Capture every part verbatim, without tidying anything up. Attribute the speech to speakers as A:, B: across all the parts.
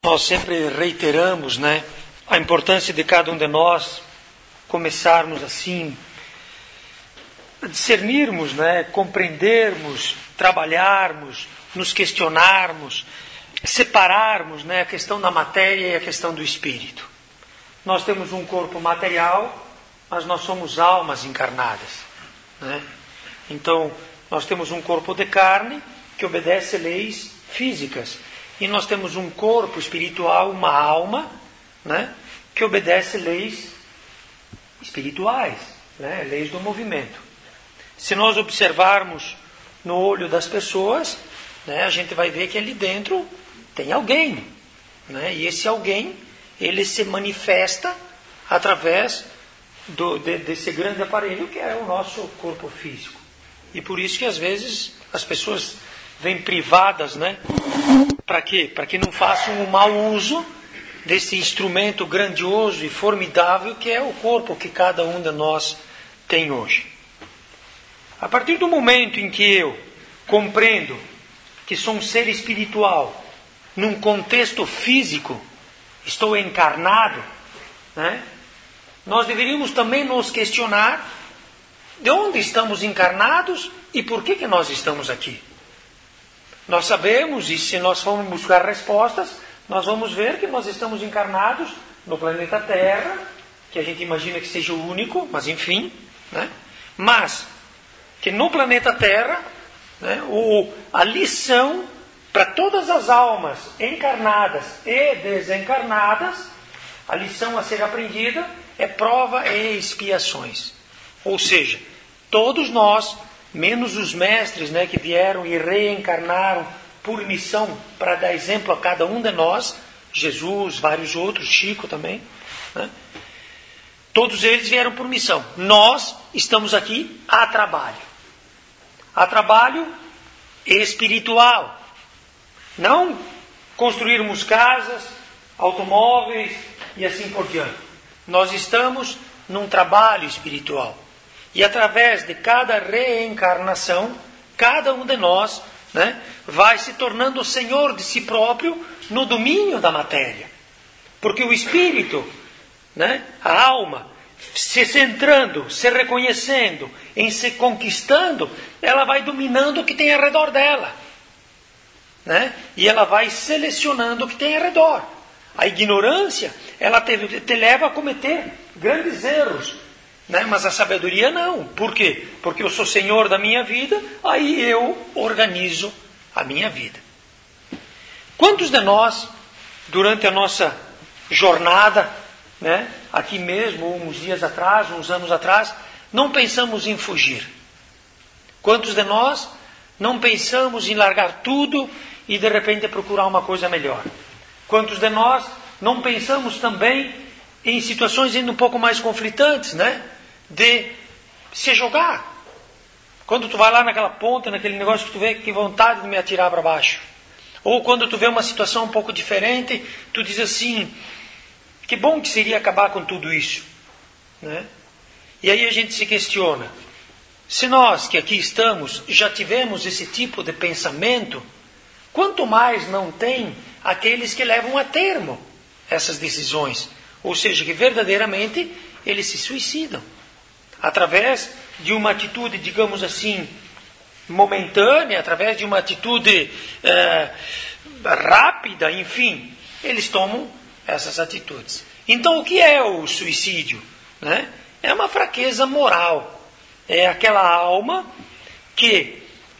A: Nós sempre reiteramos, né, a importância de cada um de nós começarmos assim, a discernirmos, né, compreendermos, trabalharmos, nos questionarmos, separarmos, né, a questão da matéria e a questão do espírito. Nós temos um corpo material, mas nós somos almas encarnadas, né? Então, nós temos um corpo de carne que obedece leis físicas. E nós temos um corpo espiritual, uma alma, né, que obedece leis espirituais, né, leis do movimento. Se nós observarmos no olho das pessoas, né, a gente vai ver que ali dentro tem alguém, né, e esse alguém, ele se manifesta através do, de, desse grande aparelho que é o nosso corpo físico. E por isso que às vezes as pessoas vêm privadas, né? Para quê? Para que não façam um mau uso desse instrumento grandioso e formidável que é o corpo que cada um de nós tem hoje. A partir do momento em que eu compreendo que sou um ser espiritual, num contexto físico, estou encarnado, né? Nós deveríamos também nos questionar de onde estamos encarnados e por que que nós estamos aqui. Nós sabemos, e se nós formos buscar respostas, nós vamos ver que nós estamos encarnados no planeta Terra, que a gente imagina que seja o único, mas enfim, né? Mas que no planeta Terra, né, o, a lição para todas as almas encarnadas e desencarnadas, a lição a ser aprendida é prova e expiações. Ou seja, todos nós, menos os mestres, né, que vieram e reencarnaram por missão, para dar exemplo a cada um de nós, Jesus, vários outros, Chico também, né? Todos eles vieram por missão. Nós estamos aqui a trabalho. A trabalho espiritual. Não construirmos casas, automóveis e assim por diante. Nós estamos num trabalho espiritual. E através de cada reencarnação, cada um de nós, né, vai se tornando o senhor de si próprio no domínio da matéria. Porque o espírito, né, a alma, se centrando, se reconhecendo, em se conquistando, ela vai dominando o que tem ao redor dela. Né? E ela vai selecionando o que tem ao redor. A ignorância, ela te, te leva a cometer grandes erros. Né? Mas a sabedoria não. Por quê? Porque eu sou senhor da minha vida, aí eu organizo a minha vida. Quantos de nós, durante a nossa jornada, né, aqui mesmo, uns dias atrás, uns anos atrás, não pensamos em fugir? Quantos de nós não pensamos em largar tudo e de repente procurar uma coisa melhor? Quantos de nós não pensamos também em situações ainda um pouco mais conflitantes, né? De se jogar. Quando tu vai lá naquela ponta, naquele negócio que tu vê que vontade de me atirar para baixo. Ou quando tu vê uma situação um pouco diferente, tu diz assim, que bom que seria acabar com tudo isso. Né? E aí a gente se questiona, se nós que aqui estamos já tivemos esse tipo de pensamento, quanto mais não tem aqueles que levam a termo essas decisões. Ou seja, que verdadeiramente eles se suicidam. Através de uma atitude, digamos assim, momentânea, através de uma atitude eh, rápida, enfim, eles tomam essas atitudes. Então, o que é o suicídio? Né? É uma fraqueza moral. É aquela alma que,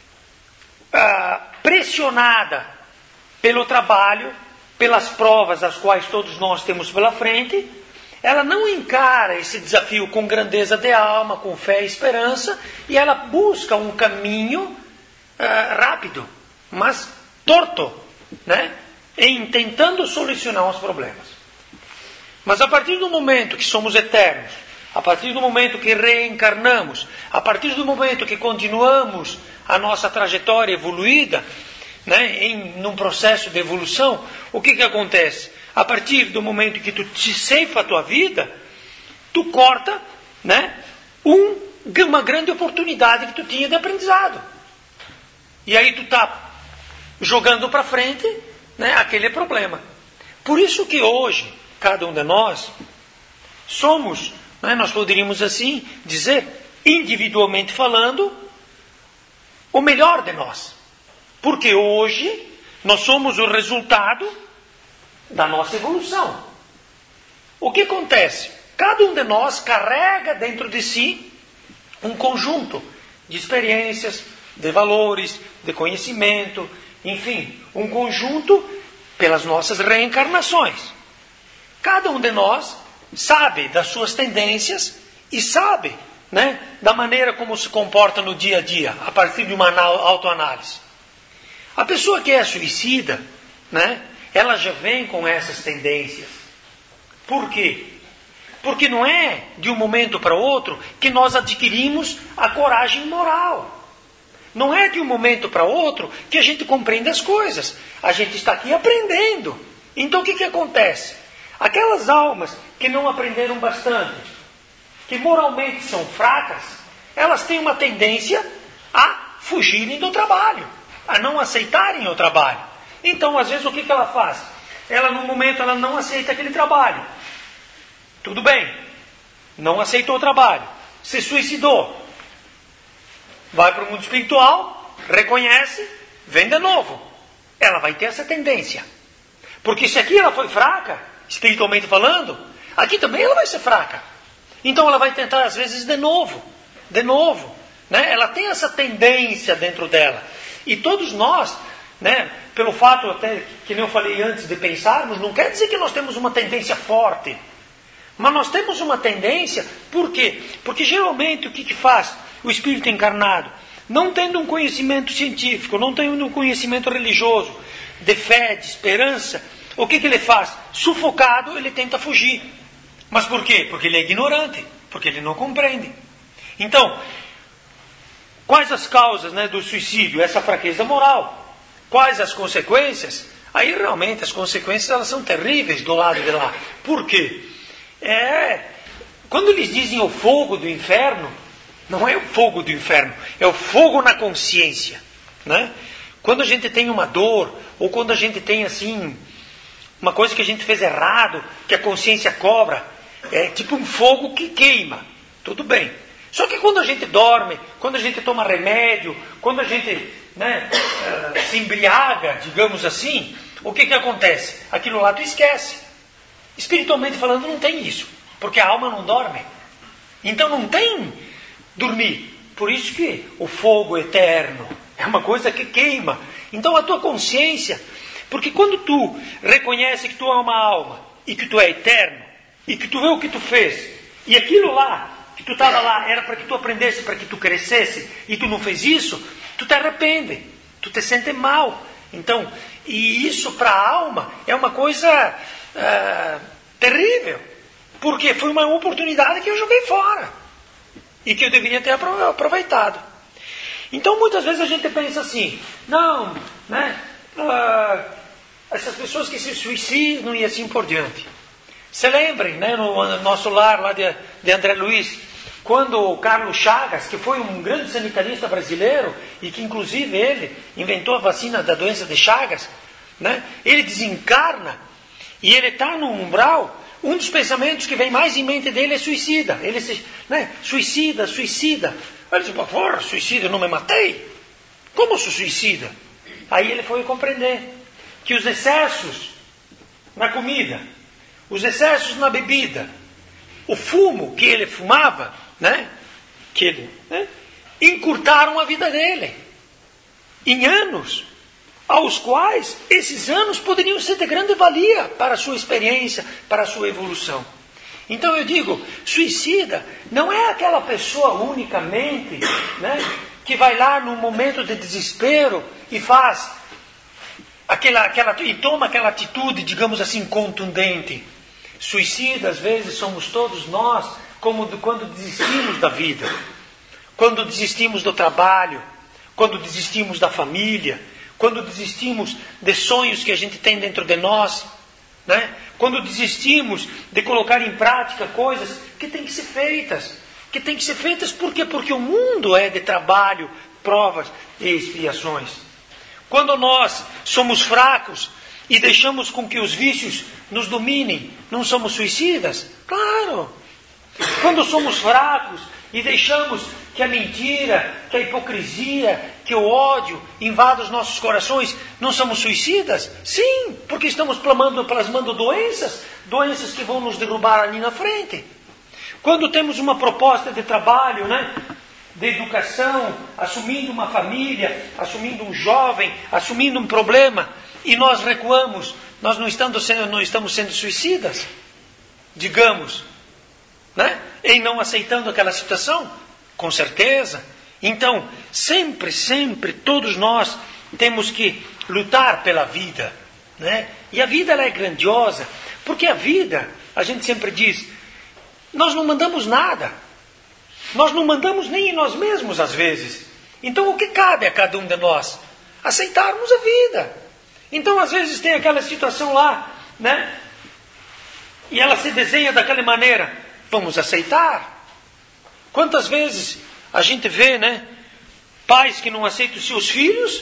A: ah, pressionada pelo trabalho, pelas provas as quais todos nós temos pela frente, ela não encara esse desafio com grandeza de alma, com fé e esperança, e ela busca um caminho uh, rápido, mas torto, né? Em tentando solucionar os problemas. Mas a partir do momento que somos eternos, a partir do momento que reencarnamos, a partir do momento que continuamos a nossa trajetória evoluída, né, em num processo de evolução, o que que acontece? A partir do momento que tu te ceifa a tua vida, tu corta, né, um, uma grande oportunidade que tu tinha de aprendizado. E aí tu está jogando para frente, né, aquele problema. Por isso que hoje, cada um de nós, somos, né, nós poderíamos assim dizer, individualmente falando, o melhor de nós. Porque hoje nós somos o resultado da nossa evolução. O que acontece? Cada um de nós carrega dentro de si um conjunto de experiências, de valores, de conhecimento, enfim, um conjunto pelas nossas reencarnações. Cada um de nós sabe das suas tendências e sabe, né, da maneira como se comporta no dia a dia, a partir de uma autoanálise. A pessoa que é suicida, né, ela já vem com essas tendências. Por quê? Porque não é de um momento para outro que nós adquirimos a coragem moral. Não é de um momento para outro que a gente compreende as coisas. A gente está aqui aprendendo. Então o que, que acontece? Aquelas almas que não aprenderam bastante, que moralmente são fracas, elas têm uma tendência a fugirem do trabalho, a não aceitarem o trabalho. Então, às vezes, o que, que ela faz? Ela, no momento, ela não aceita aquele trabalho. Tudo bem, não aceitou o trabalho, se suicidou. Vai para o mundo espiritual, reconhece, vem de novo. Ela vai ter essa tendência. Porque se aqui ela foi fraca, espiritualmente falando, aqui também ela vai ser fraca. Então ela vai tentar às vezes de novo, de novo. Né? Ela tem essa tendência dentro dela. E todos nós, né, pelo fato até que nem eu falei antes de pensarmos, não quer dizer que nós temos uma tendência forte. Mas nós temos uma tendência, por quê? Porque geralmente o que, que faz o espírito encarnado? Não tendo um conhecimento científico, não tendo um conhecimento religioso, de fé, de esperança, o que, que ele faz? Sufocado, ele tenta fugir. Mas por quê? Porque ele é ignorante, porque ele não compreende. Então, quais as causas, né, do suicídio? Essa fraqueza moral. Quais as consequências? Aí realmente as consequências elas são terríveis do lado de lá. Por quê? É, quando eles dizem o fogo do inferno, não é o fogo do inferno, é o fogo na consciência, né? Quando a gente tem uma dor, ou quando a gente tem assim, uma coisa que a gente fez errado, que a consciência cobra, é tipo um fogo que queima, tudo bem. Só que quando a gente dorme, quando a gente toma remédio, quando a gente, né, se embriaga, digamos assim, o que, que acontece? Aquilo lá tu esquece. Espiritualmente falando, não tem isso, porque a alma não dorme. Então não tem dormir. Por isso que o fogo eterno é uma coisa que queima. Então a tua consciência, porque quando tu reconhece que tu é uma alma e que tu é eterno, e que tu vê o que tu fez, e aquilo lá, que tu estava lá, era para que tu aprendesse, para que tu crescesse, e tu não fez isso, tu te arrepende, tu te sente mal. Então, e isso para a alma é uma coisa uh, terrível, porque foi uma oportunidade que eu joguei fora, e que eu deveria ter aproveitado. Então, muitas vezes a gente pensa assim, não, né, uh, essas pessoas que se suicidam e assim por diante. Se lembrem, né, no nosso lar lá de, de André Luiz, quando o Carlos Chagas, que foi um grande sanitarista brasileiro, e que inclusive ele inventou a vacina da doença de Chagas, né, ele desencarna, e ele está no umbral, um dos pensamentos que vem mais em mente dele é suicida. Ele se, né, suicida, suicida. Aí ele diz, porra, suicida, eu não me matei? Como sou suicida? Aí ele foi compreender que os excessos na comida, os excessos na bebida, o fumo que ele fumava, né, que ele, né, encurtaram a vida dele em anos, aos quais esses anos poderiam ser de grande valia para a sua experiência, para a sua evolução. Então eu digo, suicida não é aquela pessoa unicamente, né, que vai lá num momento de desespero e faz aquela, aquela, e toma aquela atitude, digamos assim, contundente. Suicida, às vezes, somos todos nós, como do, quando desistimos da vida, quando desistimos do trabalho, quando desistimos da família, quando desistimos de sonhos que a gente tem dentro de nós, né? Quando desistimos de colocar em prática coisas que têm que ser feitas. Que têm que ser feitas por quê? Porque o mundo é de trabalho, provas e expiações. Quando nós somos fracos, e deixamos com que os vícios nos dominem, não somos suicidas? Claro! Quando somos fracos e deixamos que a mentira, que a hipocrisia, que o ódio invada os nossos corações, não somos suicidas? Sim, porque estamos plasmando, plasmando doenças, doenças que vão nos derrubar ali na frente. Quando temos uma proposta de trabalho, né, de educação, assumindo uma família, assumindo um jovem, assumindo um problema, e nós recuamos, nós não estamos sendo, não estamos sendo suicidas, digamos, né? Em não aceitando aquela situação? Com certeza. Então, sempre, sempre, todos nós temos que lutar pela vida, né? E a vida, ela é grandiosa, porque a vida, a gente sempre diz, nós não mandamos nada. Nós não mandamos nem em nós mesmos, às vezes. Então, o que cabe a cada um de nós? Aceitarmos a vida. Então, às vezes, tem aquela situação lá, né? E ela se desenha daquela maneira. Vamos aceitar. Quantas vezes a gente vê, né? Pais que não aceitam os seus filhos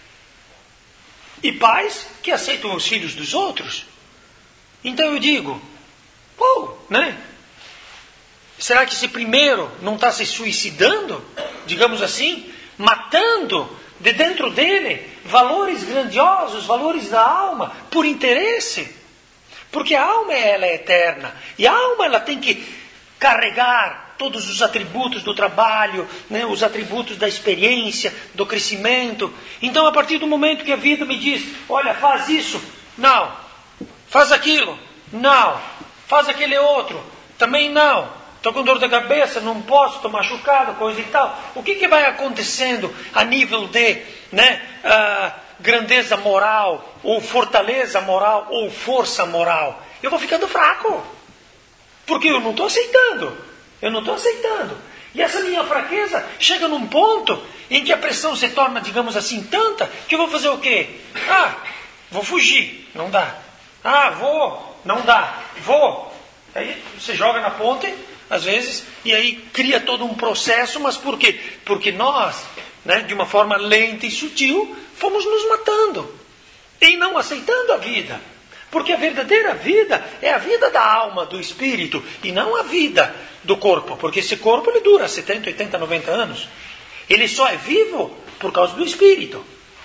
A: e pais que aceitam os filhos dos outros. Então, eu digo, pô, né? Será que esse primeiro não está se suicidando, digamos assim, matando de dentro dele valores grandiosos, valores da alma, por interesse? Porque a alma, ela é eterna, e a alma, ela tem que carregar todos os atributos do trabalho, né, os atributos da experiência, do crescimento. Então, a partir do momento que a vida me diz, olha, faz isso, não, faz aquilo, não, faz aquele outro, também não. Estou com dor de cabeça, não posso, estou machucado, coisa e tal. O que, que vai acontecendo a nível de, né, uh, grandeza moral, ou fortaleza moral, ou força moral? Eu vou ficando fraco. Porque eu não estou aceitando. Eu não estou aceitando. E essa minha fraqueza chega num ponto em que a pressão se torna, digamos assim, tanta, que eu vou fazer o quê? Ah, vou fugir. Não dá. Ah, vou. Não dá. Vou. Aí você joga na ponte, às vezes, e aí cria todo um processo, mas por quê? Porque nós, né, de uma forma lenta e sutil, fomos nos matando, em não aceitando a vida. Porque a verdadeira vida é a vida da alma, do espírito, e não a vida do corpo. Porque esse corpo, ele dura setenta, oitenta, noventa anos. Ele só é vivo por causa do espírito.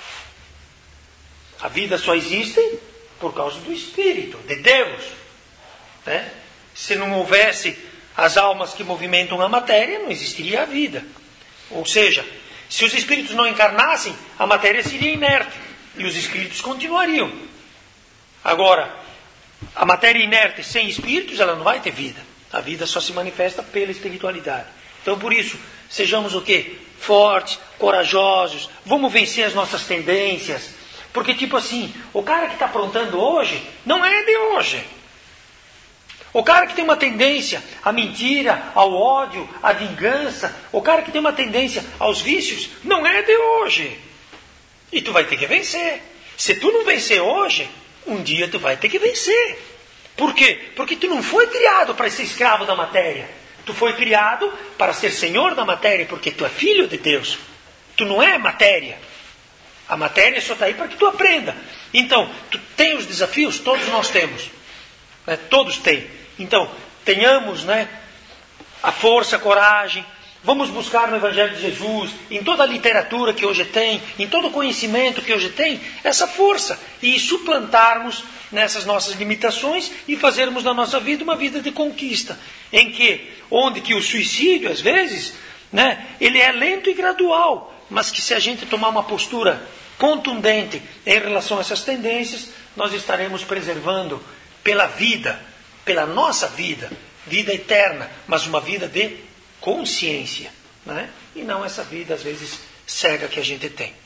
A: A vida só existe por causa do espírito, de Deus, né? Se não houvesse as almas que movimentam a matéria, não existiria a vida. Ou seja, se os espíritos não encarnassem, a matéria seria inerte e os espíritos continuariam. Agora, a matéria inerte sem espíritos, ela não vai ter vida. A vida só se manifesta pela espiritualidade. Então, por isso, sejamos o quê? Fortes, corajosos, vamos vencer as nossas tendências. Porque, tipo assim, o cara que está aprontando hoje, não é de hoje. O cara que tem uma tendência à mentira, ao ódio, à vingança, o cara que tem uma tendência aos vícios, não é de hoje. E tu vai ter que vencer. Se tu não vencer hoje, um dia tu vai ter que vencer. Por quê? Porque tu não foi criado para ser escravo da matéria. Tu foi criado para ser senhor da matéria, porque tu é filho de Deus. Tu não é matéria. A matéria só está aí para que tu aprenda. Então, tu tem os desafios? Todos nós temos. Né? Todos têm. Então, tenhamos, né, a força, a coragem, vamos buscar no Evangelho de Jesus, em toda a literatura que hoje tem, em todo o conhecimento que hoje tem, essa força, e suplantarmos nessas nossas limitações e fazermos da nossa vida uma vida de conquista, em que, onde que o suicídio, às vezes, né, ele é lento e gradual, mas que se a gente tomar uma postura contundente em relação a essas tendências, nós estaremos preservando pela vida, pela nossa vida, vida eterna, mas uma vida de consciência, né? E não essa vida, às vezes, cega que a gente tem.